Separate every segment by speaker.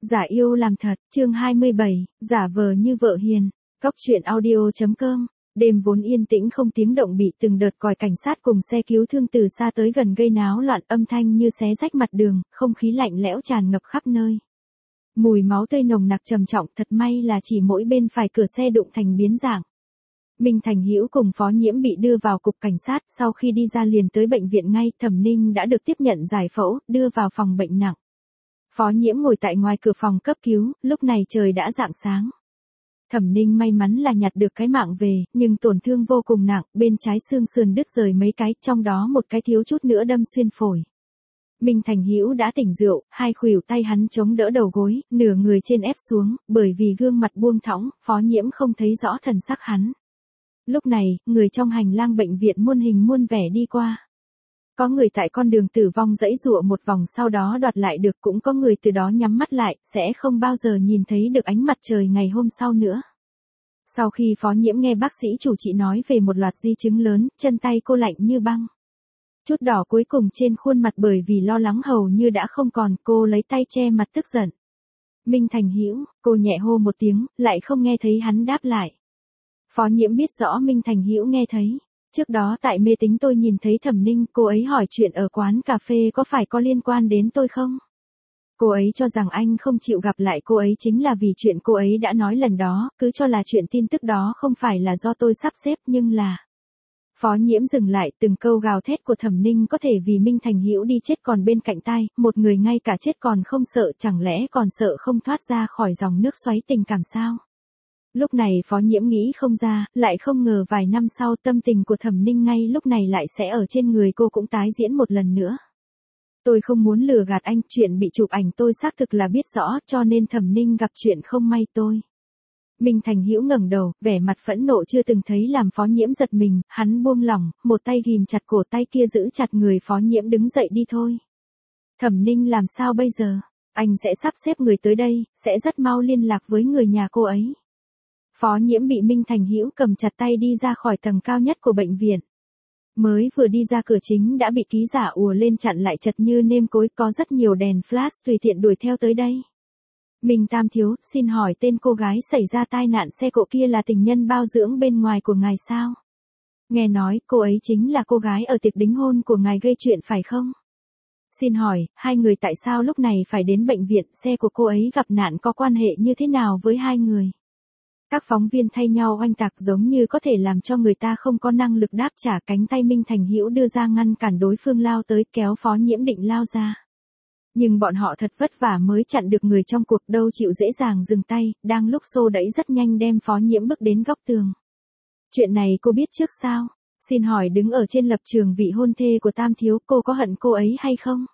Speaker 1: Giả yêu làm thật, chương 27, giả vờ như vợ hiền. Góc truyện audio.com. Đêm vốn yên tĩnh không tiếng động bị từng đợt còi cảnh sát cùng xe cứu thương từ xa tới gần gây náo loạn, âm thanh như xé rách mặt đường, không khí lạnh lẽo tràn ngập khắp nơi. Mùi máu tươi nồng nặc trầm trọng, thật may là chỉ mỗi bên phải cửa xe đụng thành biến dạng. Minh Thành Hữu cùng Phó Nhiễm bị đưa vào cục cảnh sát, sau khi đi ra liền tới bệnh viện ngay. Thẩm Ninh đã được tiếp nhận giải phẫu, đưa vào phòng bệnh nặng. Phó Nhiễm ngồi tại ngoài cửa phòng cấp cứu, lúc này trời đã rạng sáng. Thẩm Ninh may mắn là nhặt được cái mạng về, nhưng tổn thương vô cùng nặng, bên trái xương sườn đứt rời mấy cái, trong đó một cái thiếu chút nữa đâm xuyên phổi. Minh Thành Hữu đã tỉnh rượu, hai khuỷu tay hắn chống đỡ đầu gối, nửa người trên ép xuống, bởi vì gương mặt buông thõng, Phó Nhiễm không thấy rõ thần sắc hắn. Lúc này, người trong hành lang bệnh viện muôn hình muôn vẻ đi qua. Có người tại con đường tử vong giãy giụa một vòng sau đó đoạt lại được, cũng có người từ đó nhắm mắt lại, sẽ không bao giờ nhìn thấy được ánh mặt trời ngày hôm sau nữa. Sau khi Phó Nhiễm nghe bác sĩ chủ trị nói về một loạt di chứng lớn, chân tay cô lạnh như băng. Chút đỏ cuối cùng trên khuôn mặt bởi vì lo lắng hầu như đã không còn, cô lấy tay che mặt tức giận. Minh Thành Hữu, cô nhẹ hô một tiếng, lại không nghe thấy hắn đáp lại. Phó Nhiễm biết rõ Minh Thành Hữu nghe thấy. Trước đó tại mê tín tôi nhìn thấy Thẩm Ninh, cô ấy hỏi chuyện ở quán cà phê có phải có liên quan đến tôi không? Cô ấy cho rằng anh không chịu gặp lại cô ấy chính là vì chuyện cô ấy đã nói lần đó, cứ cho là chuyện tin tức đó không phải là do tôi sắp xếp nhưng là... Phó Nhiễm dừng lại, từng câu gào thét của Thẩm Ninh có thể vì Minh Thành Hữu đi chết còn bên cạnh tai, một người ngay cả chết còn không sợ, chẳng lẽ còn sợ không thoát ra khỏi dòng nước xoáy tình cảm sao? Lúc này Phó Nhiễm nghĩ không ra, lại không ngờ vài năm sau tâm tình của Thẩm Ninh ngay lúc này lại sẽ ở trên người cô cũng tái diễn một lần nữa. Tôi không muốn lừa gạt anh, chuyện bị chụp ảnh tôi xác thực là biết rõ, cho nên Thẩm Ninh gặp chuyện không may tôi. Minh Thành Hữu ngẩng đầu, vẻ mặt phẫn nộ chưa từng thấy làm Phó Nhiễm giật mình, hắn buông lỏng, một tay ghim chặt cổ, tay kia giữ chặt người Phó Nhiễm, đứng dậy đi thôi. Thẩm Ninh làm sao bây giờ? Anh sẽ sắp xếp người tới đây, sẽ rất mau liên lạc với người nhà cô ấy. Phó Nhiễm bị Minh Thành Hữu cầm chặt tay đi ra khỏi tầng cao nhất của bệnh viện. Mới vừa đi ra cửa chính đã bị ký giả ùa lên chặn lại chật như nêm cối, có rất nhiều đèn flash tùy tiện đuổi theo tới đây. Minh Tam Thiếu, xin hỏi tên cô gái xảy ra tai nạn xe cộ kia là tình nhân bao dưỡng bên ngoài của ngài sao? Nghe nói cô ấy chính là cô gái ở tiệc đính hôn của ngài gây chuyện phải không? Xin hỏi, hai người tại sao lúc này phải đến bệnh viện, xe của cô ấy gặp nạn có quan hệ như thế nào với hai người? Các phóng viên thay nhau oanh tạc giống như có thể làm cho người ta không có năng lực đáp trả, cánh tay Minh Thành Hữu đưa ra ngăn cản đối phương lao tới, kéo Phó Nhiễm định lao ra. Nhưng bọn họ thật vất vả mới chặn được người trong cuộc, đâu chịu dễ dàng dừng tay, đang lúc xô đẩy rất nhanh đem Phó Nhiễm bước đến góc tường. Chuyện này cô biết trước sao? Xin hỏi đứng ở trên lập trường vị hôn thê của Tam Thiếu, cô có hận cô ấy hay không?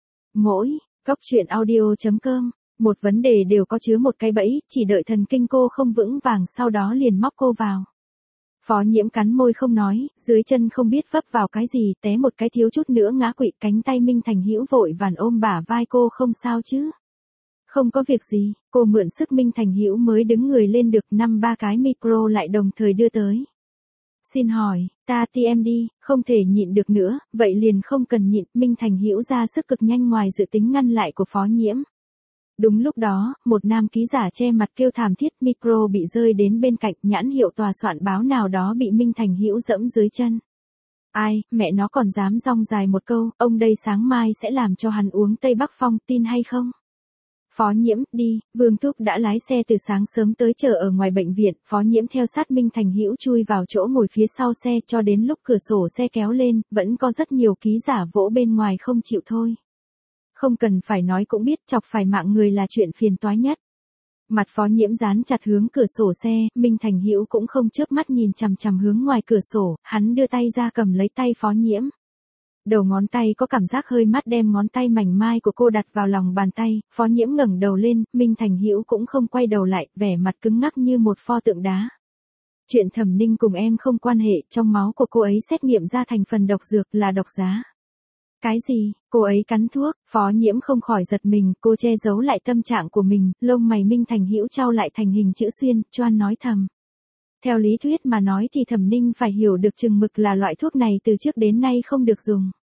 Speaker 1: Góc truyện audio.com. Một vấn đề đều có chứa một cái bẫy, chỉ đợi thần kinh cô không vững vàng sau đó liền móc cô vào. Phó Nhiễm cắn môi không nói, dưới chân không biết vấp vào cái gì, té một cái thiếu chút nữa ngã quỵ, cánh tay Minh Thành Hữu vội vàng ôm bả vai cô, không sao chứ? Không có việc gì, cô mượn sức Minh Thành Hữu mới đứng người lên được, 5-3 cái micro lại đồng thời đưa tới. Xin hỏi, ta TM đi, không thể nhịn được nữa, vậy liền không cần nhịn, Minh Thành Hữu ra sức cực nhanh ngoài dự tính ngăn lại của Phó Nhiễm. Đúng lúc đó, một nam ký giả che mặt kêu thảm thiết, micro bị rơi đến bên cạnh, nhãn hiệu tòa soạn báo nào đó bị Minh Thành Hữu dẫm dưới chân. Ai, mẹ nó còn dám rong dài một câu, ông đây sáng mai sẽ làm cho hắn uống Tây Bắc Phong, tin hay không? Phó Nhiễm, đi, Vương Thúc đã lái xe từ sáng sớm tới chờ ở ngoài bệnh viện, Phó Nhiễm theo sát Minh Thành Hữu chui vào chỗ ngồi phía sau xe, cho đến lúc cửa sổ xe kéo lên, vẫn có rất nhiều ký giả vỗ bên ngoài không chịu thôi. Không cần phải nói cũng biết chọc phải mạng người là chuyện phiền toái nhất. Mặt Phó Nhiễm dán chặt hướng cửa sổ xe, Minh Thành Hữu cũng không chớp mắt nhìn chằm chằm hướng ngoài cửa sổ, hắn đưa tay ra cầm lấy tay Phó Nhiễm. Đầu ngón tay có cảm giác hơi mát, đem ngón tay mảnh mai của cô đặt vào lòng bàn tay, Phó Nhiễm ngẩng đầu lên, Minh Thành Hữu cũng không quay đầu lại, vẻ mặt cứng ngắc như một pho tượng đá. Chuyện Thẩm Ninh cùng em không quan hệ, trong máu của cô ấy xét nghiệm ra thành phần độc dược là độc giá. Cái gì, cô ấy cắn thuốc? Phó Nhiễm không khỏi giật mình, cô che giấu lại tâm trạng của mình, lông mày Minh Thành Hữu chau lại thành hình chữ xuyên, choan nói thầm. Theo lý thuyết mà nói thì Thẩm Ninh phải hiểu được chừng mực là loại thuốc này từ trước đến nay không được dùng.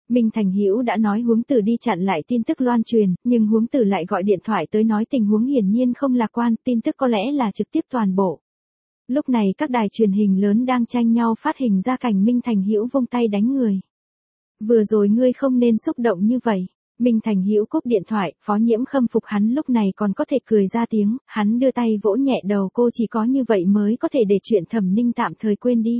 Speaker 1: Minh Thành Hữu đã nói Huống Tử đi chặn lại tin tức loan truyền, nhưng Huống Tử lại gọi điện thoại tới nói tình huống hiển nhiên không lạc quan, tin tức có lẽ là trực tiếp toàn bộ. Lúc này các đài truyền hình lớn đang tranh nhau phát hình ra cảnh Minh Thành Hữu vung tay đánh người. Vừa rồi ngươi không nên xúc động như vậy. Minh Thành Hữu cúp điện thoại, Phó Nhiễm khâm phục hắn lúc này còn có thể cười ra tiếng, hắn đưa tay vỗ nhẹ đầu cô, chỉ có như vậy mới có thể để chuyện Thẩm Ninh tạm thời quên đi.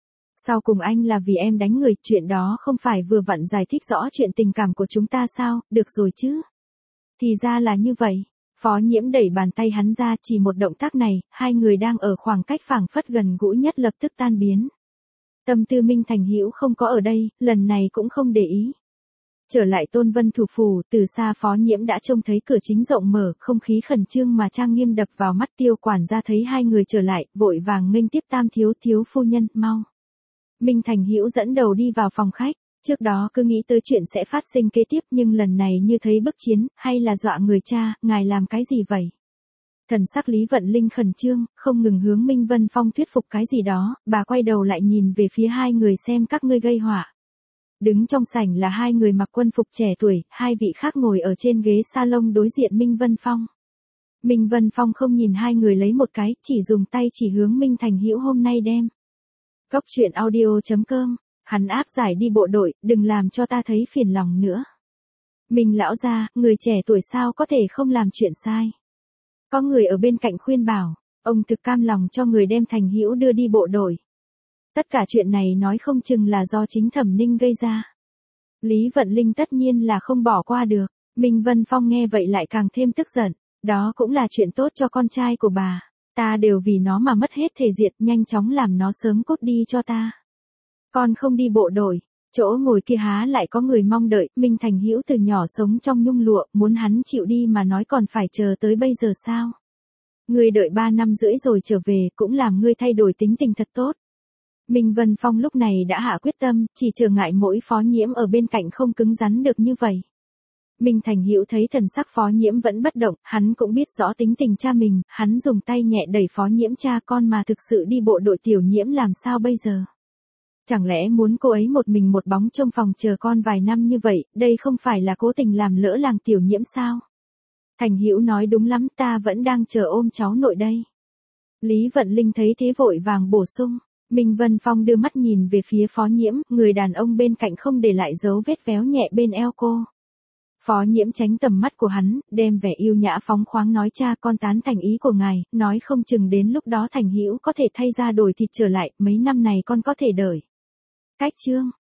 Speaker 1: Sau cùng anh là vì em đánh người, chuyện đó không phải vừa vặn giải thích rõ chuyện tình cảm của chúng ta sao, được rồi chứ. Thì ra là như vậy. Phó Nhiễm đẩy bàn tay hắn ra, chỉ một động tác này, hai người đang ở khoảng cách phảng phất gần gũi nhất lập tức tan biến. Tâm tư Minh Thành Hữu không có ở đây, lần này cũng không để ý. Trở lại Tôn Vân thủ phủ, từ xa Phó Nhiễm đã trông thấy cửa chính rộng mở, không khí khẩn trương mà trang nghiêm đập vào mắt. Tiêu quản gia thấy hai người trở lại, vội vàng nghênh tiếp Tam thiếu phu nhân, mau. Minh Thành Hữu dẫn đầu đi vào phòng khách, trước đó cứ nghĩ tới chuyện sẽ phát sinh kế tiếp nhưng lần này như thấy bức chiến, hay là dọa người cha, ngài làm cái gì vậy? Thần sắc Lý Vận Linh khẩn trương, không ngừng hướng Minh Vân Phong thuyết phục cái gì đó, bà quay đầu lại nhìn về phía hai người xem các ngươi gây họa. Đứng trong sảnh là hai người mặc quân phục trẻ tuổi, hai vị khác ngồi ở trên ghế salon đối diện Minh Vân Phong. Minh Vân Phong không nhìn hai người lấy một cái, chỉ dùng tay chỉ hướng Minh Thành Hữu hôm nay đem. Góc truyện audio.com, hắn áp giải đi bộ đội, đừng làm cho ta thấy phiền lòng nữa. Minh lão gia, người trẻ tuổi sao có thể không làm chuyện sai. Có người ở bên cạnh khuyên bảo, ông thực cam lòng cho người đem Thành Hữu đưa đi bộ đội. Tất cả chuyện này nói không chừng là do chính Thẩm Ninh gây ra. Lý Vận Linh tất nhiên là không bỏ qua được, Minh Vân Phong nghe vậy lại càng thêm tức giận, đó cũng là chuyện tốt cho con trai của bà. Ta đều vì nó mà mất hết thể diện, nhanh chóng làm nó sớm cút đi cho ta. Con không đi bộ đội, chỗ ngồi kia há lại có người mong đợi, Minh Thành Hữu từ nhỏ sống trong nhung lụa, muốn hắn chịu đi mà nói còn phải chờ tới bây giờ sao? Ngươi đợi 3 năm rưỡi rồi trở về, cũng làm ngươi thay đổi tính tình thật tốt. Minh Vân Phong lúc này đã hạ quyết tâm, chỉ chờ ngại mỗi Phó Nhiễm ở bên cạnh không cứng rắn được như vậy. Minh Thành Hữu thấy thần sắc Phó Nhiễm vẫn bất động, hắn cũng biết rõ tính tình cha mình, hắn dùng tay nhẹ đẩy Phó Nhiễm, cha con mà thực sự đi bộ đội Tiểu Nhiễm làm sao bây giờ? Chẳng lẽ muốn cô ấy một mình một bóng trong phòng chờ con vài năm như vậy, đây không phải là cố tình làm lỡ làng Tiểu Nhiễm sao? Thành Hữu nói đúng lắm, ta vẫn đang chờ ôm cháu nội đây. Lý Vận Linh thấy thế vội vàng bổ sung. Minh Vân Phong đưa mắt nhìn về phía Phó Nhiễm, người đàn ông bên cạnh không để lại dấu vết véo nhẹ bên eo cô. Phó Nhiễm tránh tầm mắt của hắn, đem vẻ yêu nhã phóng khoáng nói, cha con tán thành ý của ngài, nói không chừng đến lúc đó Thành Hữu có thể thay ra đổi thịt trở lại, mấy năm này con có thể đợi. Cách chương